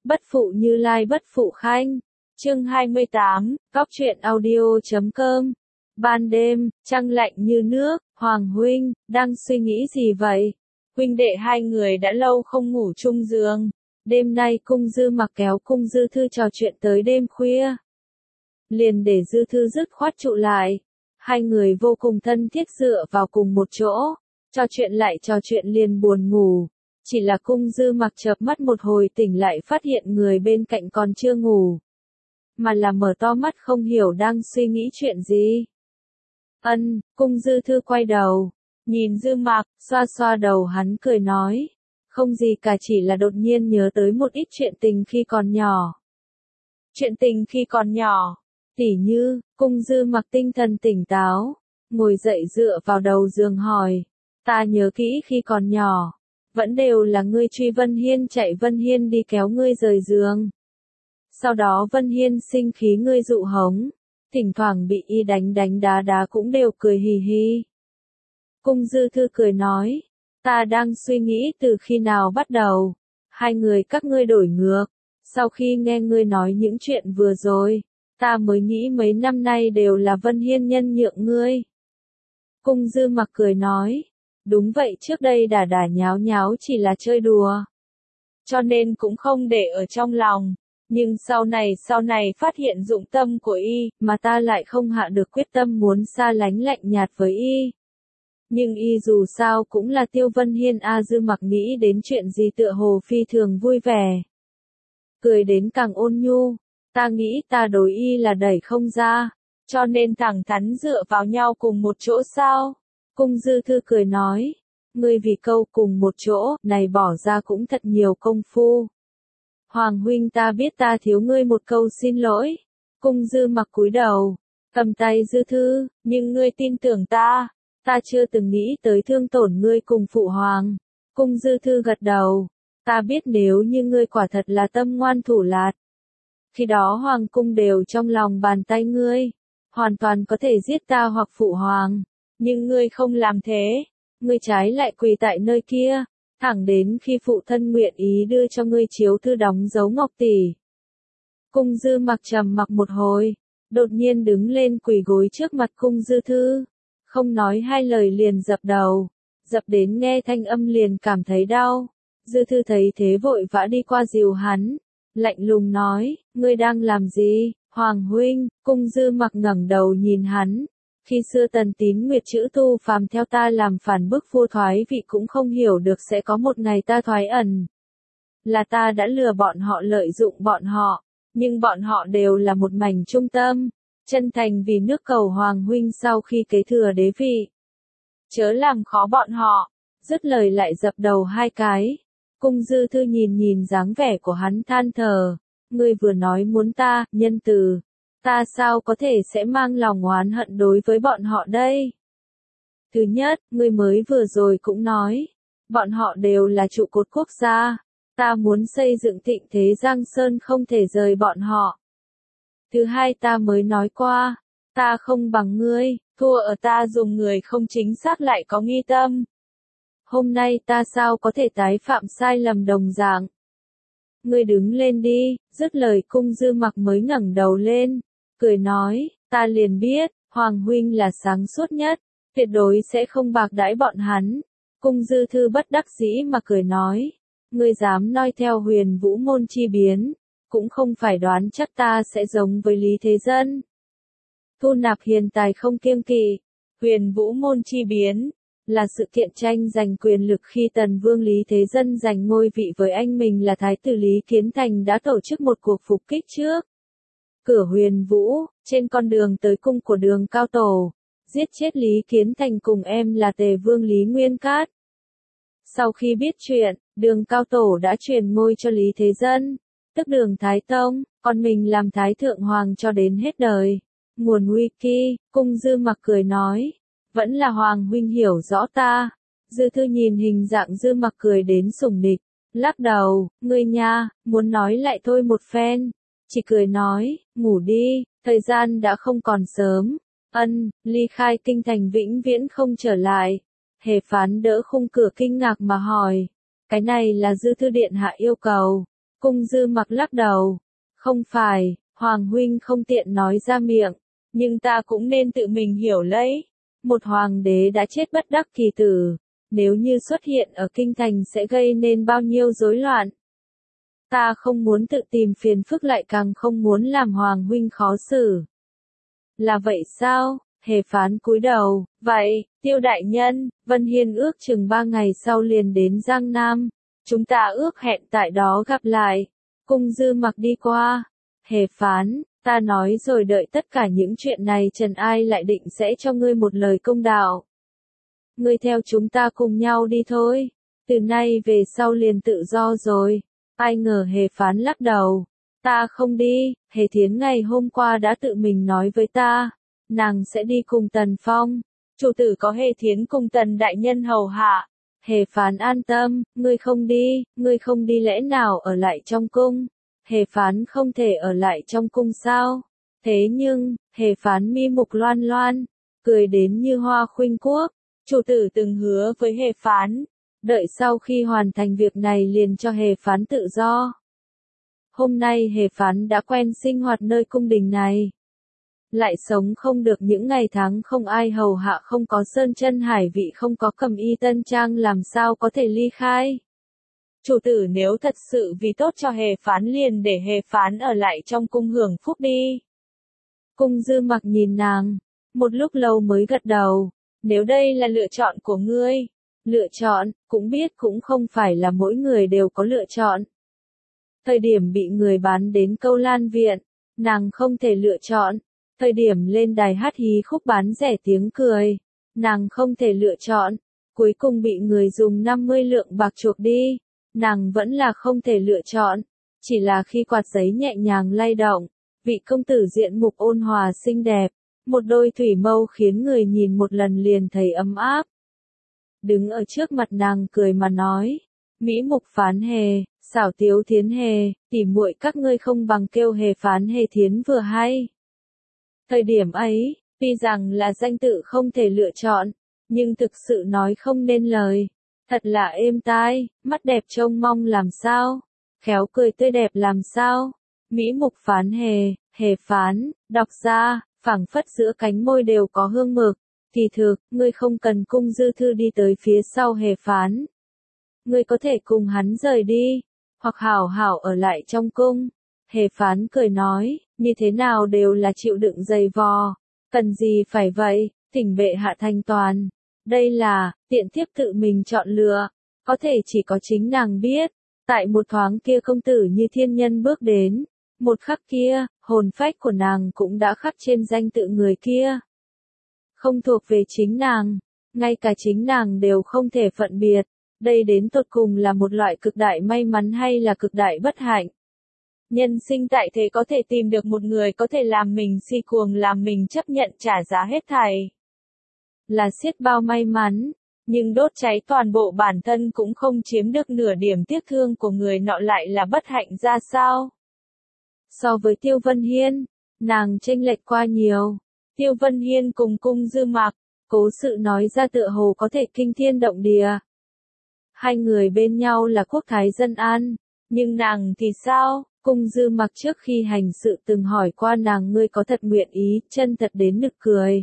Bất phụ Như Lai bất phụ Khanh. Chương 28, Góc truyện audio.com. Ban đêm, trăng lạnh như nước, Hoàng huynh, đang suy nghĩ gì vậy? Huynh đệ hai người đã lâu không ngủ chung giường. Đêm nay Cung Dư Mặc kéo Cung Dư Thư trò chuyện tới đêm khuya. Liền để Dư Thư dứt khoát trụ lại. Hai người vô cùng thân thiết dựa vào cùng một chỗ. Trò chuyện liền buồn ngủ. Chỉ là Cung Dư Mặc chợp mắt một hồi tỉnh lại phát hiện người bên cạnh còn chưa ngủ. Mà là mở to mắt không hiểu đang suy nghĩ chuyện gì. Cung Dư Thư quay đầu. Nhìn Dư Mặc, xoa xoa đầu hắn cười nói. Không gì cả, chỉ là đột nhiên nhớ tới một ít chuyện tình khi còn nhỏ. Chuyện tình khi còn nhỏ. Tỉ như, Cung Dư Mặc tinh thần tỉnh táo. Ngồi dậy dựa vào đầu giường hỏi. Ta nhớ kỹ khi còn nhỏ. Vẫn đều là ngươi truy Vân Hiên chạy Vân Hiên đi kéo ngươi rời giường. Sau đó Vân Hiên sinh khí ngươi dụ hống. Thỉnh thoảng bị y đánh đá cũng đều cười hì hì. Cung Dư Thư cười nói. Ta đang suy nghĩ từ khi nào bắt đầu. Hai người các ngươi đổi ngược. Sau khi nghe ngươi nói những chuyện vừa rồi. Ta mới nghĩ mấy năm nay đều là Vân Hiên nhân nhượng ngươi. Cung Dư Mặc cười nói. Đúng vậy, trước đây đả nháo nháo chỉ là chơi đùa. Cho nên cũng không để ở trong lòng. Nhưng sau này phát hiện dụng tâm của y, mà ta lại không hạ được quyết tâm muốn xa lánh lạnh nhạt với y. Nhưng y dù sao cũng là Tiêu Vân Hiên a. Dư Mặc nghĩ đến chuyện gì tựa hồ phi thường vui vẻ. Cười đến càng ôn nhu. Ta nghĩ ta đối y là đẩy không ra. Cho nên thẳng thắn dựa vào nhau cùng một chỗ sao? Cung Dư Thư cười nói. Ngươi vì câu cùng một chỗ, này bỏ ra cũng thật nhiều công phu. Hoàng huynh, ta biết ta thiếu ngươi một câu xin lỗi. Cung Dư Mặc cúi đầu, cầm tay Dư Thư, nhưng ngươi tin tưởng ta. Ta chưa từng nghĩ tới thương tổn ngươi cùng phụ hoàng. Cung Dư Thư gật đầu. Ta biết nếu như ngươi quả thật là tâm ngoan thủ lạt. Khi đó hoàng cung đều trong lòng bàn tay ngươi. Hoàn toàn có thể giết ta hoặc phụ hoàng. Nhưng ngươi không làm thế. Ngươi trái lại quỳ tại nơi kia. Thẳng đến khi phụ thân nguyện ý đưa cho ngươi chiếu thư đóng dấu ngọc tỷ. Cung Dư Mặc trầm mặc một hồi. Đột nhiên đứng lên quỳ gối trước mặt Cung Dư Thư. Không nói hai lời liền dập đầu. Dập đến nghe thanh âm liền cảm thấy đau. Dư Thư thấy thế vội vã đi qua dìu hắn. Lạnh lùng nói, ngươi đang làm gì, Hoàng huynh? Cung Dư Mặc ngẩng đầu nhìn hắn. Khi xưa Tần Tín Nguyệt chữ tu phàm theo ta làm phản bức vua thoái vị cũng không hiểu được sẽ có một ngày ta thoái ẩn. Là ta đã lừa bọn họ, lợi dụng bọn họ. Nhưng bọn họ đều là một mảnh trung tâm. Chân thành vì nước cầu Hoàng huynh sau khi kế thừa đế vị. Chớ làm khó bọn họ. Dứt lời lại dập đầu hai cái. Cung Dư Thư nhìn dáng vẻ của hắn than thở. Ngươi vừa nói muốn ta, nhân từ. Ta sao có thể sẽ mang lòng oán hận đối với bọn họ đây? Thứ nhất, ngươi mới vừa rồi cũng nói. Bọn họ đều là trụ cột quốc gia. Ta muốn xây dựng thịnh thế Giang Sơn không thể rời bọn họ. Thứ hai, ta mới nói qua. Ta không bằng ngươi, thua ở ta dùng người không chính xác lại có nghi tâm. Hôm nay ta sao có thể tái phạm sai lầm đồng dạng. Ngươi đứng lên đi, dứt lời Cung Dư Mặc mới ngẩng đầu lên, cười nói, ta liền biết, Hoàng huynh là sáng suốt nhất, tuyệt đối sẽ không bạc đãi bọn hắn. Cung Dư Thư bất đắc dĩ mà cười nói, ngươi dám noi theo Huyền Vũ môn chi biến, cũng không phải đoán chắc ta sẽ giống với Lý Thế Dân. Thu nạp hiền tài không kiêng kỵ, Huyền Vũ môn chi biến. Là sự kiện tranh giành quyền lực khi Tần Vương Lý Thế Dân giành ngôi vị với anh mình là Thái tử Lý Kiến Thành đã tổ chức một cuộc phục kích trước cửa Huyền Vũ, trên con đường tới cung của Đường Cao Tổ, giết chết Lý Kiến Thành cùng em là Tề Vương Lý Nguyên Cát. Sau khi biết chuyện, Đường Cao Tổ đã truyền ngôi cho Lý Thế Dân, tức Đường Thái Tông, còn mình làm Thái Thượng Hoàng cho đến hết đời. Nguồn wiki, Cung Dư Mặc cười nói. Vẫn là Hoàng huynh hiểu rõ ta. Dư Thư nhìn hình dạng Dư Mặc cười đến sủng nịch, lắc đầu, ngươi nha, muốn nói lại thôi một phen. Chỉ cười nói, ngủ đi, thời gian đã không còn sớm. Ly khai kinh thành vĩnh viễn không trở lại. Hề Phán đỡ khung cửa kinh ngạc mà hỏi. Cái này là Dư Thư điện hạ yêu cầu. Cung Dư Mặc lắc đầu. Không phải, Hoàng huynh không tiện nói ra miệng, nhưng ta cũng nên tự mình hiểu lấy. Một hoàng đế đã chết bất đắc kỳ tử, nếu như xuất hiện ở kinh thành sẽ gây nên bao nhiêu rối loạn. Ta không muốn tự tìm phiền phức lại càng không muốn làm Hoàng huynh khó xử. Là vậy sao? Hề Phán cúi đầu. Vậy, Tiêu đại nhân, Vân Hiên ước chừng 3 ngày sau liền đến Giang Nam. Chúng ta ước hẹn tại đó gặp lại. Cung Dư Mặc đi qua. Hề Phán, ta nói rồi, đợi tất cả những chuyện này Trần Ai lại định sẽ cho ngươi một lời công đạo. Ngươi theo chúng ta cùng nhau đi thôi. Từ nay về sau liền tự do rồi. Ai ngờ Hề Phán lắc đầu. Ta không đi, Hề Thiến ngày hôm qua đã tự mình nói với ta. Nàng sẽ đi cùng Tần Phong. Chủ tử có Hề Thiến cùng Tần đại nhân hầu hạ. Hề Phán an tâm, ngươi không đi lẽ nào ở lại trong cung? Hề Phán không thể ở lại trong cung sao? Thế nhưng, Hề Phán mi mục loan loan, cười đến như hoa khuynh quốc. Chủ tử từng hứa với Hề Phán, đợi sau khi hoàn thành việc này liền cho Hề Phán tự do. Hôm nay Hề Phán đã quen sinh hoạt nơi cung đình này. Lại sống không được những ngày tháng không ai hầu hạ, không có sơn chân hải vị, không có cẩm y tân trang, làm sao có thể ly khai. Chủ tử nếu thật sự vì tốt cho Hề Phán liền để Hề Phán ở lại trong cung hưởng phúc đi. Cung Dư Mặc nhìn nàng, một lúc lâu mới gật đầu. Nếu đây là lựa chọn của ngươi, lựa chọn, cũng biết cũng không phải là mỗi người đều có lựa chọn. Thời điểm bị người bán đến Câu Lan Viện, nàng không thể lựa chọn. Thời điểm lên đài hát hí khúc bán rẻ tiếng cười, nàng không thể lựa chọn. Cuối cùng bị người dùng 50 lượng bạc chuộc đi, nàng vẫn là không thể lựa chọn. Chỉ là khi quạt giấy nhẹ nhàng lay động, vị công tử diện mục ôn hòa xinh đẹp, một đôi thủy mâu khiến người nhìn một lần liền thấy ấm áp. Đứng ở trước mặt nàng cười mà nói, Mỹ Mục Phán Hề, xảo Tiếu Thiến Hề, tỉ muội các ngươi không bằng kêu Hề Phán Hề Thiến vừa hay. Thời điểm ấy, tuy rằng là danh tự không thể lựa chọn, nhưng thực sự nói không nên lời. Thật là êm tai, mắt đẹp trông mong làm sao, khéo cười tươi đẹp làm sao. Mỹ Mục Phán Hề, Hề Phán, đọc ra, phảng phất giữa cánh môi đều có hương mực. Kỳ thực, ngươi không cần Cung Dư Thư đi tới phía sau Hề Phán. Ngươi có thể cùng hắn rời đi, hoặc hảo hảo ở lại trong cung. Hề Phán cười nói, như thế nào đều là chịu đựng dày vò. Cần gì phải vậy, thỉnh bệ hạ thanh toàn. Đây là, tiện thiếp tự mình chọn lựa, có thể chỉ có chính nàng biết. Tại một thoáng kia công tử như thiên nhân bước đến, một khắc kia, hồn phách của nàng cũng đã khắc trên danh tự người kia. Không thuộc về chính nàng, ngay cả chính nàng đều không thể phân biệt. Đây đến tột cùng là một loại cực đại may mắn hay là cực đại bất hạnh. Nhân sinh tại thế có thể tìm được một người có thể làm mình si cuồng, làm mình chấp nhận trả giá hết thảy. Là xiết bao may mắn, nhưng đốt cháy toàn bộ bản thân cũng không chiếm được nửa điểm tiếc thương của người nọ lại là bất hạnh ra sao. So với Tiêu Vân Hiên, nàng chênh lệch qua nhiều. Tiêu Vân Hiên cùng Cung Dư Mặc, cố sự nói ra tựa hồ có thể kinh thiên động địa. Hai người bên nhau là quốc thái dân an, nhưng nàng thì sao? Cung Dư Mặc trước khi hành sự từng hỏi qua nàng, ngươi có thật nguyện ý, chân thật đến nực cười.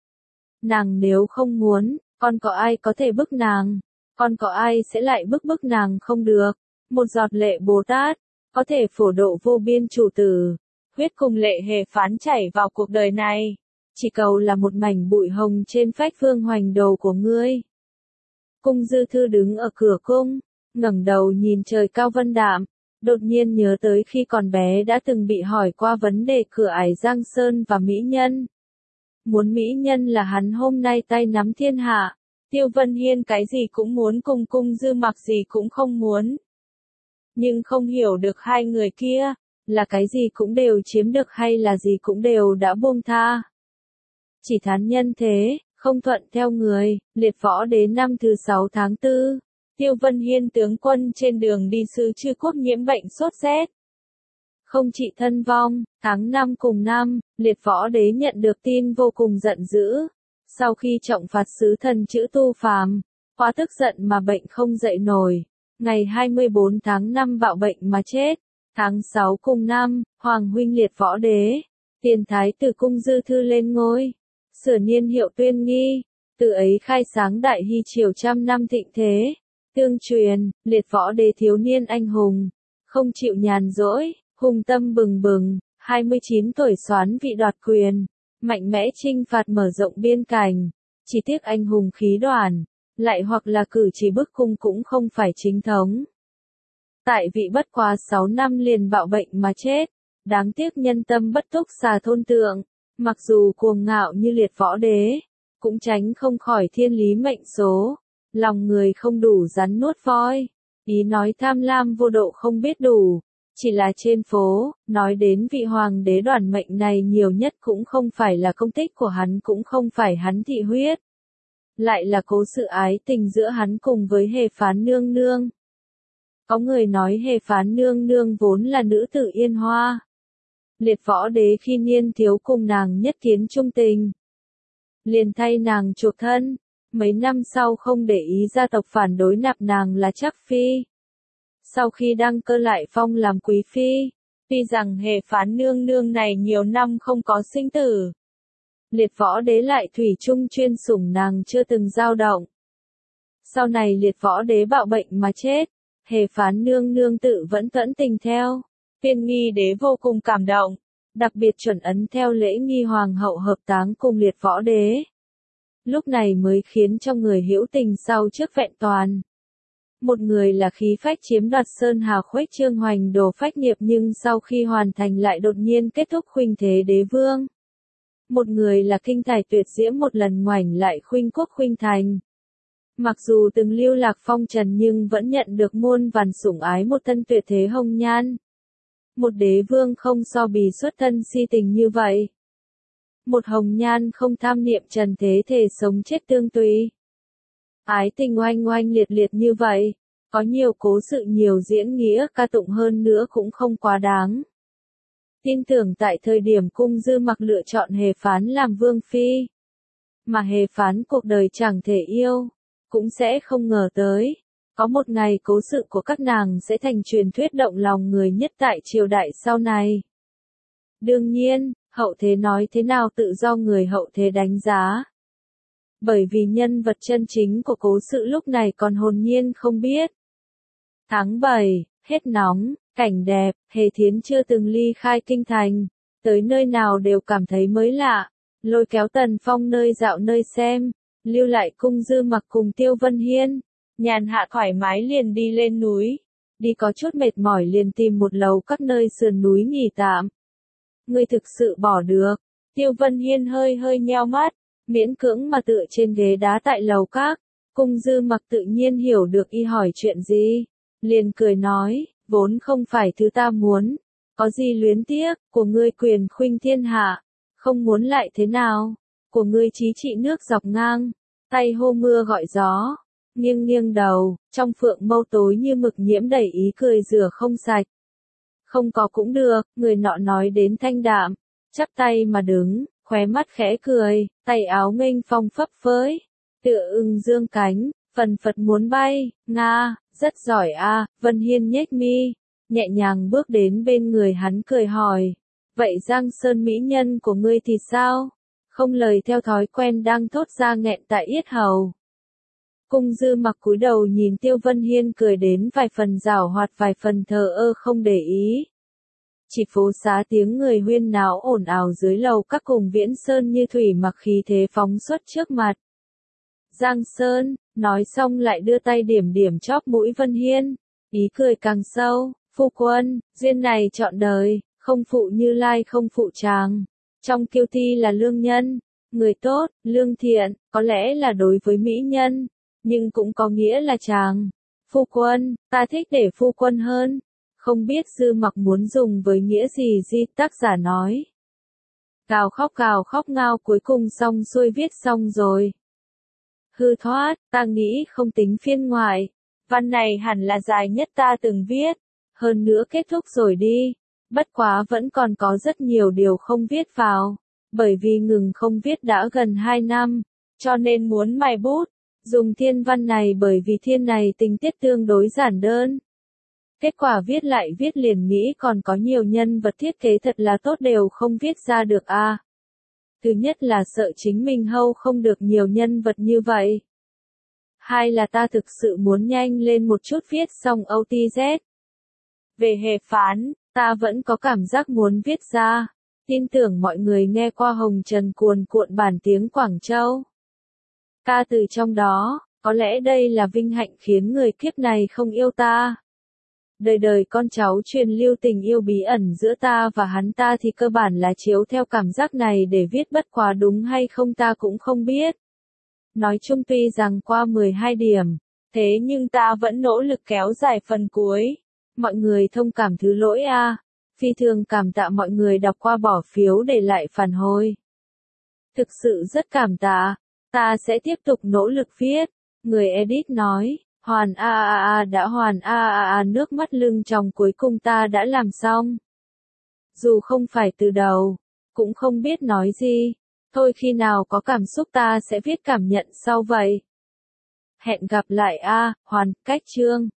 Nàng nếu không muốn, còn có ai có thể bức nàng? Còn có ai sẽ lại bức nàng không được? Một giọt lệ Bồ Tát, có thể phổ độ vô biên chủ tử. Huyết cùng lệ Hề Phán chảy vào cuộc đời này. Chỉ cầu là một mảnh bụi hồng trên phách phương hoành đồ của ngươi. Cung Dư Thư đứng ở cửa cung, ngẩng đầu nhìn trời cao vân đạm, đột nhiên nhớ tới khi còn bé đã từng bị hỏi qua vấn đề cửa ải Giang Sơn và mỹ nhân. Muốn mỹ nhân là hắn hôm nay tay nắm thiên hạ. Tiêu Vân Hiên cái gì cũng muốn, cùng Cung Dư Mặc gì cũng không muốn. Nhưng không hiểu được hai người kia, là cái gì cũng đều chiếm được hay là gì cũng đều đã buông tha. Chỉ thán nhân thế, không thuận theo người. Liệt Võ Đế năm thứ 6 tháng 4, Tiêu Vân Hiên tướng quân trên đường đi sứ Chư Quốc nhiễm bệnh sốt rét. Không trị thân vong, tháng 5 cùng năm, Liệt Võ Đế nhận được tin vô cùng giận dữ. Sau khi trọng phạt sứ thần Chữ Tu Phàm, quá tức giận mà bệnh không dậy nổi. Ngày 24 tháng 5 bạo bệnh mà chết. Tháng 6 cùng năm, Hoàng huynh liệt võ đế, tiền thái tử cung dư thư lên ngôi, sửa niên hiệu Tuyên Nghi, từ ấy khai sáng đại hy triều trăm năm thịnh thế. Tương truyền, liệt võ đế thiếu niên anh hùng, không chịu nhàn rỗi, hùng tâm bừng bừng, 29 tuổi soán vị đoạt quyền, mạnh mẽ chinh phạt mở rộng biên cảnh, chỉ tiếc anh hùng khí đoàn, lại hoặc là cử chỉ bức cung cũng không phải chính thống. Tại vị bất quá 6 năm liền bạo bệnh mà chết, đáng tiếc nhân tâm bất túc xà thôn tượng, mặc dù cuồng ngạo như liệt võ đế, cũng tránh không khỏi thiên lý mệnh số, lòng người không đủ rắn nuốt voi, ý nói tham lam vô độ không biết đủ, chỉ là trên phố, nói đến vị hoàng đế đoàn mệnh này nhiều nhất cũng không phải là công tích của hắn cũng không phải hắn thị huyết, lại là cố sự ái tình giữa hắn cùng với Hề Phán nương nương. Có người nói Hề Phán nương nương vốn là nữ tử Yên Hoa. Liệt võ đế khi niên thiếu cùng nàng nhất kiến trung tình, liền thay nàng chuộc thân, mấy năm sau không để ý gia tộc phản đối nạp nàng là Trác phi. Sau khi đăng cơ lại phong làm quý phi, tuy rằng Hề Phán nương nương này nhiều năm không có sinh tử, liệt võ đế lại thủy chung chuyên sủng nàng chưa từng dao động. Sau này liệt võ đế bạo bệnh mà chết, Hề Phán nương nương tự vẫn tẫn tình theo. Tuyên Nghi đế vô cùng cảm động, đặc biệt chuẩn ấn theo lễ nghi hoàng hậu hợp táng cùng liệt võ đế. Lúc này mới khiến cho người hữu tình sau trước vẹn toàn. Một người là khí phách chiếm đoạt sơn hà khuếch trương hoành đồ phách nghiệp nhưng sau khi hoàn thành lại đột nhiên kết thúc khuynh thế đế vương. Một người là kinh tài tuyệt diễm một lần ngoảnh lại khuynh quốc khuynh thành. Mặc dù từng lưu lạc phong trần nhưng vẫn nhận được muôn vàn sủng ái một thân tuyệt thế hồng nhan. Một đế vương không so bì xuất thân si tình như vậy. Một hồng nhan không tham niệm trần thế thể sống chết tương tùy. Ái tình oanh oanh liệt liệt như vậy, có nhiều cố sự nhiều diễn nghĩa ca tụng hơn nữa cũng không quá đáng. Tin tưởng tại thời điểm cung dư mặc lựa chọn Hề Phán làm vương phi, mà Hề Phán cuộc đời chẳng thể yêu, cũng sẽ không ngờ tới. Có một ngày cố sự của các nàng sẽ thành truyền thuyết động lòng người nhất tại triều đại sau này. Đương nhiên, hậu thế nói thế nào tự do người hậu thế đánh giá. Bởi vì nhân vật chân chính của cố sự lúc này còn hồn nhiên không biết. Tháng 7, hết nóng, cảnh đẹp, Hề Thiến chưa từng ly khai kinh thành, tới nơi nào đều cảm thấy mới lạ, lôi kéo Tần Phong nơi dạo nơi xem, lưu lại cung dư mặc cùng Tiêu Vân Hiên. Nhàn hạ thoải mái liền đi lên núi, đi có chút mệt mỏi liền tìm một lầu các nơi sườn núi nghỉ tạm. Ngươi thực sự bỏ được, Tiêu Vân Hiên hơi hơi nheo mắt, miễn cưỡng mà tựa trên ghế đá tại lầu các, cung dư mặc tự nhiên hiểu được y hỏi chuyện gì, liền cười nói, vốn không phải thứ ta muốn, có gì luyến tiếc, của ngươi quyền khuynh thiên hạ, không muốn lại thế nào, của ngươi trí trị nước dọc ngang, tay hô mưa gọi gió. Nghiêng nghiêng đầu, trong phượng mâu tối như mực nhiễm đầy ý cười rửa không sạch. Không có cũng được, người nọ nói đến thanh đạm, chắp tay mà đứng, khóe mắt khẽ cười, tay áo nghênh phong phấp phới, tựa ưng dương cánh, phần phật muốn bay, nga, rất giỏi a. Vân Hiên nhếch mi, nhẹ nhàng bước đến bên người hắn cười hỏi, vậy Giang Sơn mỹ nhân của ngươi thì sao? Không lời theo thói quen đang thốt ra nghẹn tại yết hầu. Cung dư mặc cúi đầu nhìn Tiêu Vân Hiên cười đến vài phần giảo hoạt vài phần thờ ơ không để ý. Chỉ phố xá tiếng người huyên náo ồn ào dưới lầu các cùng Viễn Sơn như thủy mặc khí thế phóng xuất trước mặt. Giang Sơn, nói xong lại đưa tay điểm điểm chóp mũi Vân Hiên, ý cười càng sâu, phu quân, duyên này trọn đời, không phụ Như Lai không phụ chàng. Trong kiêu thi là lương nhân, người tốt, lương thiện, có lẽ là đối với mỹ nhân. Nhưng cũng có nghĩa là chàng. Phu quân, ta thích để phu quân hơn. Không biết dư mặc muốn dùng với nghĩa gì tác giả nói. Cào khóc ngao cuối cùng xong xuôi viết xong rồi. Hư thoát, ta nghĩ không tính phiên ngoại. Văn này hẳn là dài nhất ta từng viết. Hơn nữa kết thúc rồi đi. Bất quá vẫn còn có rất nhiều điều không viết vào. Bởi vì ngừng không viết đã gần 2 năm. Cho nên muốn mài bút. Dùng thiên văn này bởi vì thiên này tình tiết tương đối giản đơn. Kết quả viết lại viết liền nghĩ còn có nhiều nhân vật thiết kế thật là tốt đều không viết ra được a. Thứ nhất là sợ chính mình hâu không được nhiều nhân vật như vậy. Hai là ta thực sự muốn nhanh lên một chút viết xong OTZ. Về hệ phán, ta vẫn có cảm giác muốn viết ra. Tin tưởng mọi người nghe qua Hồng Trần cuồn cuộn bản tiếng Quảng Châu. Ca từ trong đó, có lẽ đây là vinh hạnh khiến người kiếp này không yêu ta. Đời đời con cháu truyền lưu tình yêu bí ẩn giữa ta và hắn ta thì cơ bản là chiếu theo cảm giác này để viết, bất quá đúng hay không ta cũng không biết. Nói chung tuy rằng qua 12 điểm, thế nhưng ta vẫn nỗ lực kéo dài phần cuối. Mọi người thông cảm thứ lỗi a. Phi thường cảm tạ mọi người đọc qua bỏ phiếu để lại phản hồi. Thực sự rất cảm tạ, ta sẽ tiếp tục nỗ lực viết. Người edit nói, hoàn đã hoàn nước mắt lưng tròng cuối cùng ta đã làm xong. Dù không phải từ đầu, cũng không biết nói gì. Thôi khi nào có cảm xúc ta sẽ viết cảm nhận sau vậy. Hẹn gặp lại hoàn, cách chương.